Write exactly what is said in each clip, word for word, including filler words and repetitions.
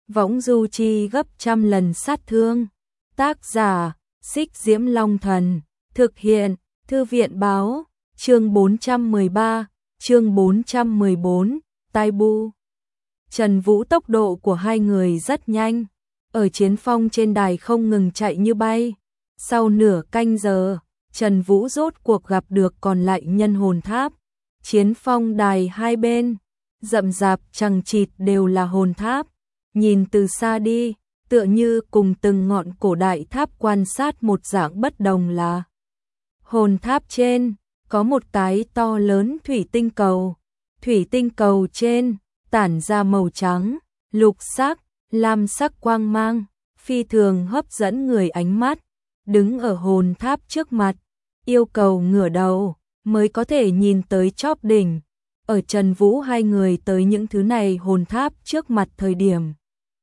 võng du chi gấp trăm lần sát thương. Tác giả, Xích Diễm Long Thần, thực hiện, Thư viện báo, chương bốn trăm mười ba, chương bốn trăm mười bốn, Tai Bu. Trần Vũ tốc độ của hai người rất nhanh, ở chiến phong trên đài không ngừng chạy như bay. Sau nửa canh giờ, Trần Vũ rốt cuộc gặp được còn lại nhân hồn tháp. Chiến phong đài hai bên, rậm rạp chằng chịt đều là hồn tháp. Nhìn từ xa đi, tựa như cùng từng ngọn cổ đại tháp quan sát một dạng bất đồng là. Hồn tháp trên, có một cái to lớn thủy tinh cầu. Thủy tinh cầu trên, tản ra màu trắng, lục sắc, lam sắc quang mang, phi thường hấp dẫn người ánh mắt. Đứng ở hồn tháp trước mặt, yêu cầu ngửa đầu, mới có thể nhìn tới chóp đỉnh. Ở Trần Vũ hai người tới những thứ này hồn tháp trước mặt thời điểm.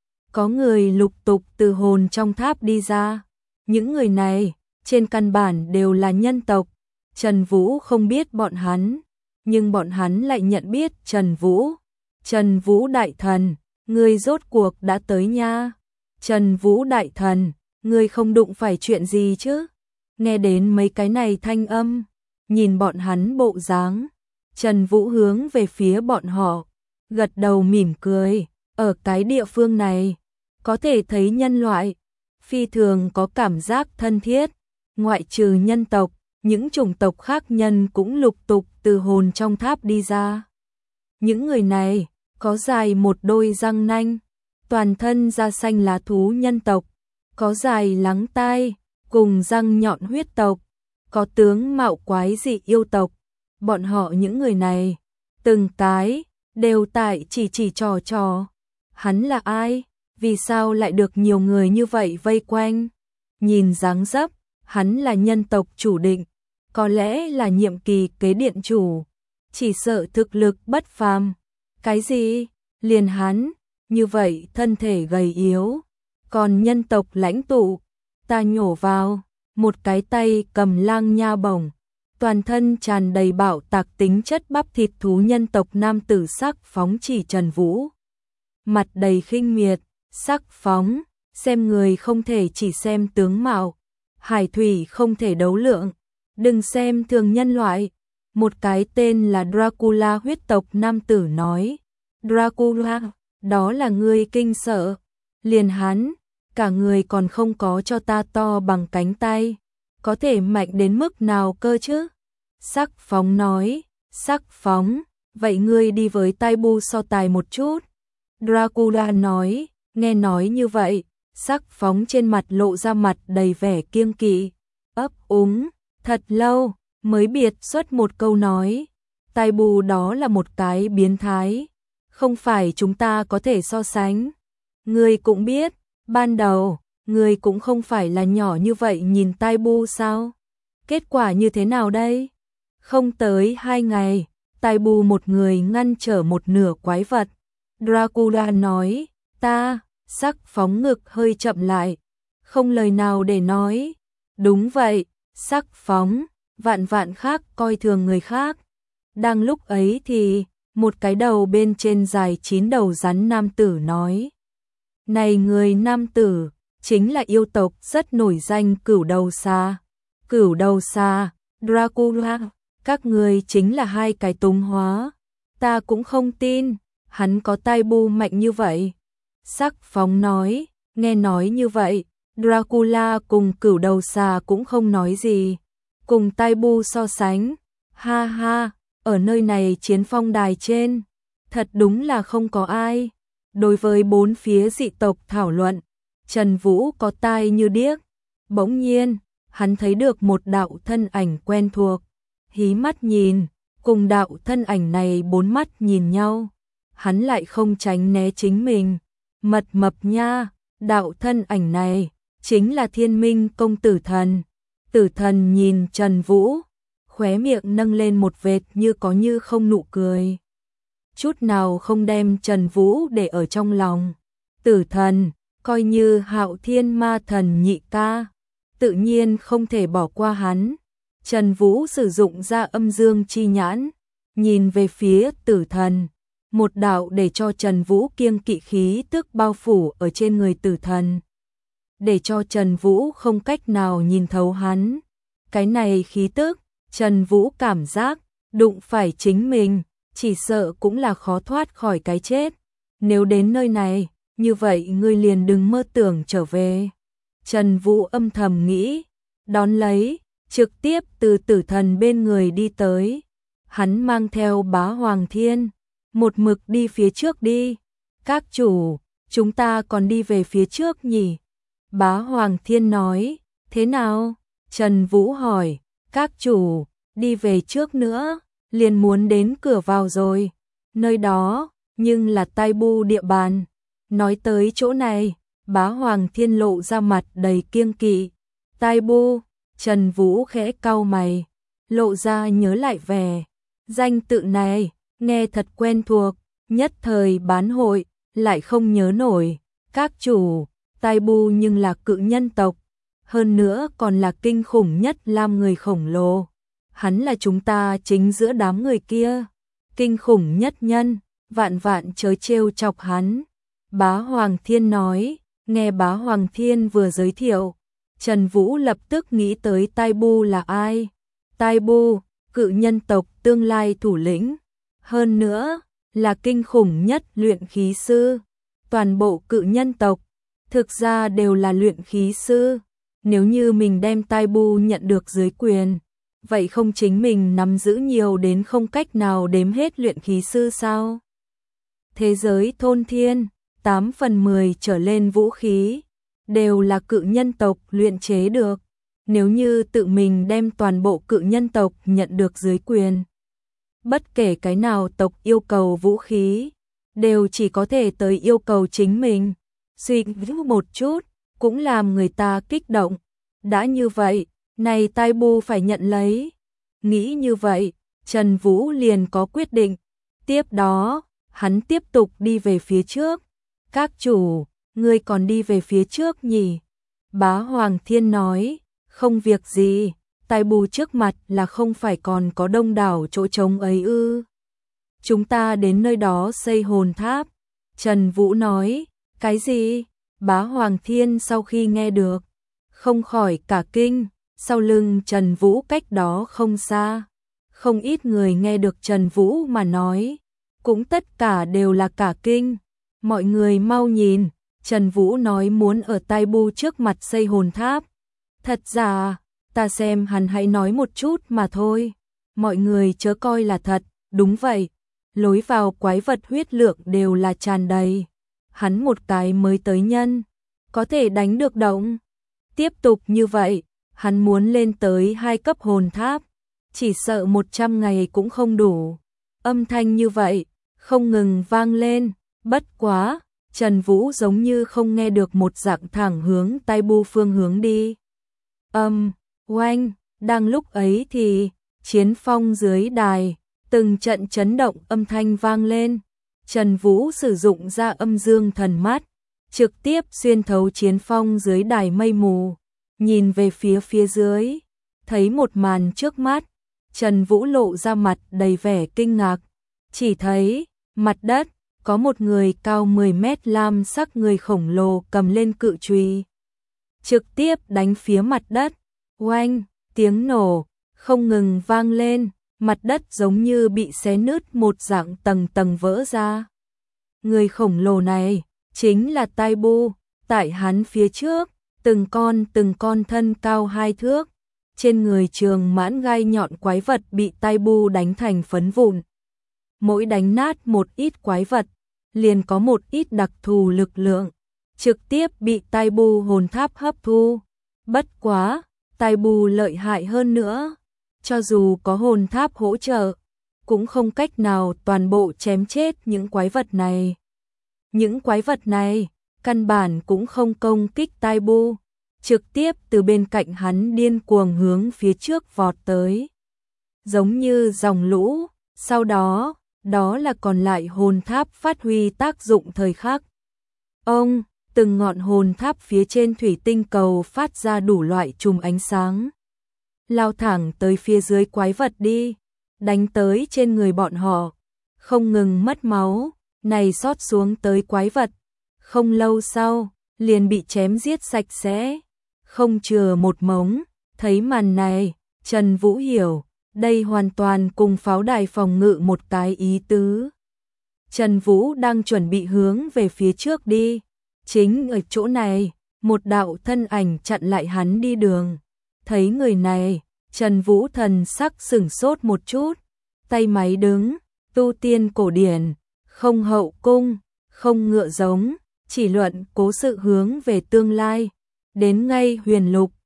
Có người lục tục từ hồn trong tháp đi ra. Những người này, trên căn bản đều là nhân tộc. Trần Vũ không biết bọn hắn, nhưng bọn hắn lại nhận biết Trần Vũ. Trần Vũ đại thần, ngươi rốt cuộc đã tới nha. Trần Vũ đại thần, ngươi không đụng phải chuyện gì chứ? Nghe đến mấy cái này thanh âm, nhìn bọn hắn bộ dáng, Trần Vũ hướng về phía bọn họ, gật đầu mỉm cười. Ở cái địa phương này, có thể thấy nhân loại, phi thường có cảm giác thân thiết. Ngoại trừ nhân tộc, những chủng tộc khác nhân cũng lục tục từ hồn trong tháp đi ra. Những người này, có dài một đôi răng nanh, toàn thân da xanh lá thú nhân tộc, có dài lắng tai, cùng răng nhọn huyết tộc, có tướng mạo quái dị yêu tộc. Bọn họ những người này, từng cái, đều tại chỉ chỉ trò trò. Hắn là ai? Vì sao lại được nhiều người như vậy vây quanh? Nhìn dáng dấp, hắn là nhân tộc chủ định, có lẽ là nhiệm kỳ kế điện chủ, chỉ sợ thực lực bất phàm. Cái gì? Liền hắn, như vậy thân thể gầy yếu, còn nhân tộc lãnh tụ, ta nhổ vào, một cái tay cầm lang nha bổng, toàn thân tràn đầy bạo tạc tính chất bắp thịt thú nhân tộc nam tử sắc phóng chỉ Trần Vũ. Mặt đầy khinh miệt, sắc phóng, xem người không thể chỉ xem tướng mạo, hải thủy không thể đấu lượng, đừng xem thường nhân loại. Một cái tên là Dracula huyết tộc nam tử nói. Dracula, đó là ngươi kinh sợ. Liền hắn, cả người còn không có cho ta to bằng cánh tay, có thể mạnh đến mức nào cơ chứ? Sắc phóng nói. Sắc phóng, vậy ngươi đi với Tai Bu so tài một chút. Dracula nói. Nghe nói như vậy, sắc phóng trên mặt lộ ra mặt đầy vẻ kiêng kỵ, ấp úng, thật lâu, mới biệt xuất một câu nói. Tai Bu đó là một cái biến thái, không phải chúng ta có thể so sánh. Ngươi cũng biết, ban đầu, ngươi cũng không phải là nhỏ như vậy nhìn Tai Bu sao? Kết quả như thế nào đây? Không tới hai ngày, Tai Bu một người ngăn trở một nửa quái vật. Dracula nói. Ta, sắc phóng ngực hơi chậm lại, không lời nào để nói. Đúng vậy, sắc phóng, vạn vạn khác coi thường người khác. Đang lúc ấy thì, một cái đầu bên trên dài chín đầu rắn nam tử nói. Này người nam tử, chính là yêu tộc rất nổi danh Cửu Đầu Xà. Cửu Đầu Xà, Dracula, các người chính là hai cái túng hóa. Ta cũng không tin, hắn có Tai Bu mạnh như vậy. Sắc phóng nói. Nghe nói như vậy, Dracula cùng Cửu Đầu Xà cũng không nói gì. Cùng Tai Bu so sánh, ha ha, ở nơi này chiến phong đài trên, thật đúng là không có ai. Đối với bốn phía dị tộc thảo luận, Trần Vũ có tai như điếc. Bỗng nhiên, hắn thấy được một đạo thân ảnh quen thuộc, hí mắt nhìn, cùng đạo thân ảnh này bốn mắt nhìn nhau. Hắn lại không tránh né chính mình. Mật mập nha, đạo thân ảnh này, chính là Thiên Minh công tử thần. Tử thần nhìn Trần Vũ, khóe miệng nâng lên một vệt như có như không nụ cười. Chút nào không đem Trần Vũ để ở trong lòng. Tử thần, coi như Hạo Thiên Ma Thần nhị ca, tự nhiên không thể bỏ qua hắn. Trần Vũ sử dụng ra âm dương chi nhãn, nhìn về phía tử thần, một đạo để cho Trần Vũ kiêng kỵ khí tức bao phủ ở trên người tử thần, để cho Trần Vũ không cách nào nhìn thấu hắn. Cái này khí tức, Trần Vũ cảm giác, đụng phải chính mình, chỉ sợ cũng là khó thoát khỏi cái chết. Nếu đến nơi này, như vậy ngươi liền đừng mơ tưởng trở về. Trần Vũ âm thầm nghĩ, đón lấy, trực tiếp từ tử thần bên người đi tới. Hắn mang theo Bá Hoàng Thiên, một mực đi phía trước đi. Các chủ, chúng ta còn đi về phía trước nhỉ? Bá Hoàng Thiên nói, thế nào? Trần Vũ hỏi, các chủ, đi về trước nữa, liền muốn đến cửa vào rồi. Nơi đó, nhưng là Tai Bu địa bàn. Nói tới chỗ này, Bá Hoàng Thiên lộ ra mặt đầy kiêng kỵ. Tai Bu, Trần Vũ khẽ cau mày, lộ ra nhớ lại vẻ. Danh tự này, nghe thật quen thuộc, nhất thời bán hội, lại không nhớ nổi. Các chủ, Tai Bu nhưng là cự nhân tộc, hơn nữa còn là kinh khủng nhất lam người khổng lồ. Hắn là chúng ta chính giữa đám người kia, kinh khủng nhất nhân, vạn vạn chớ trêu chọc hắn. Bá Hoàng Thiên nói, nghe Bá Hoàng Thiên vừa giới thiệu, Trần Vũ lập tức nghĩ tới Tai Bu là ai. Tai Bu, cự nhân tộc tương lai thủ lĩnh, hơn nữa là kinh khủng nhất luyện khí sư. Toàn bộ cự nhân tộc thực ra đều là luyện khí sư. Nếu như mình đem Tai Bu nhận được dưới quyền, vậy không chính mình nắm giữ nhiều đến không cách nào đếm hết luyện khí sư sao? Thế giới thôn thiên, tám phần mười trở lên vũ khí đều là cự nhân tộc luyện chế được. Nếu như tự mình đem toàn bộ cự nhân tộc nhận được dưới quyền, bất kể cái nào tộc yêu cầu vũ khí, đều chỉ có thể tới yêu cầu chính mình. Suy nghĩ một chút, cũng làm người ta kích động. Đã như vậy, này Tai Bu phải nhận lấy. Nghĩ như vậy, Trần Vũ liền có quyết định. Tiếp đó, hắn tiếp tục đi về phía trước. Các chủ, ngươi còn đi về phía trước nhỉ? Bá Hoàng Thiên nói, không việc gì, Tai Bu trước mặt là không phải còn có đông đảo chỗ trống ấy ư? Chúng ta đến nơi đó xây hồn tháp. Trần Vũ nói, cái gì? Bá Hoàng Thiên sau khi nghe được, không khỏi cả kinh. Sau lưng Trần Vũ cách đó không xa, không ít người nghe được Trần Vũ mà nói, cũng tất cả đều là cả kinh. Mọi người mau nhìn, Trần Vũ nói muốn ở Tai Bu trước mặt xây hồn tháp. Thật ra, ta xem hắn hãy nói một chút mà thôi. Mọi người chớ coi là thật, đúng vậy. Lối vào quái vật huyết lượng đều là tràn đầy. Hắn một cái mới tới nhân, có thể đánh được động. Tiếp tục như vậy, hắn muốn lên tới hai cấp hồn tháp, chỉ sợ một trăm ngày cũng không đủ. Âm thanh như vậy, không ngừng vang lên, bất quá, Trần Vũ giống như không nghe được một dạng thẳng hướng Tai Bu phương hướng đi. Âm, oanh, đang lúc ấy thì, chiến phong dưới đài, từng trận chấn động âm thanh vang lên. Trần Vũ sử dụng ra âm dương thần mắt, trực tiếp xuyên thấu chiến phong dưới đài mây mù, nhìn về phía phía dưới, thấy một màn trước mắt, Trần Vũ lộ ra mặt đầy vẻ kinh ngạc, chỉ thấy, mặt đất, có một người cao mười mét lam sắc người khổng lồ cầm lên cự chùy, trực tiếp đánh phía mặt đất. Oanh, tiếng nổ không ngừng vang lên, mặt đất giống như bị xé nứt một dạng tầng tầng vỡ ra. Người khổng lồ này chính là Tai Bu, tại hắn phía trước, từng con từng con thân cao hai thước, trên người trường mãn gai nhọn quái vật bị Tai Bu đánh thành phấn vụn. Mỗi đánh nát một ít quái vật, liền có một ít đặc thù lực lượng, trực tiếp bị Tai Bu hồn tháp hấp thu. Bất quá, Tai Bu lợi hại hơn nữa, cho dù có hồn tháp hỗ trợ, cũng không cách nào toàn bộ chém chết những quái vật này. Những quái vật này, căn bản cũng không công kích Tai Bu, trực tiếp từ bên cạnh hắn điên cuồng hướng phía trước vọt tới. Giống như dòng lũ, sau đó, đó là còn lại hồn tháp phát huy tác dụng thời khắc. Ông, từng ngọn hồn tháp phía trên thủy tinh cầu phát ra đủ loại chùm ánh sáng. Lao thẳng tới phía dưới quái vật đi, đánh tới trên người bọn họ. không ngừng mất máu, này xót xuống tới quái vật, không lâu sau, liền bị chém giết sạch sẽ, không chừa một mống. Thấy màn này, Trần Vũ hiểu, đây hoàn toàn cùng pháo đài phòng ngự một cái ý tứ. Trần Vũ đang chuẩn bị hướng về phía trước đi, chính ở chỗ này, một đạo thân ảnh chặn lại hắn đi đường. Thấy người này, Trần Vũ thần sắc sửng sốt một chút, tay máy đứng, tu tiên cổ điển, không hậu cung, không ngựa giống, chỉ luận cố sự hướng về tương lai, đến ngay huyền lục,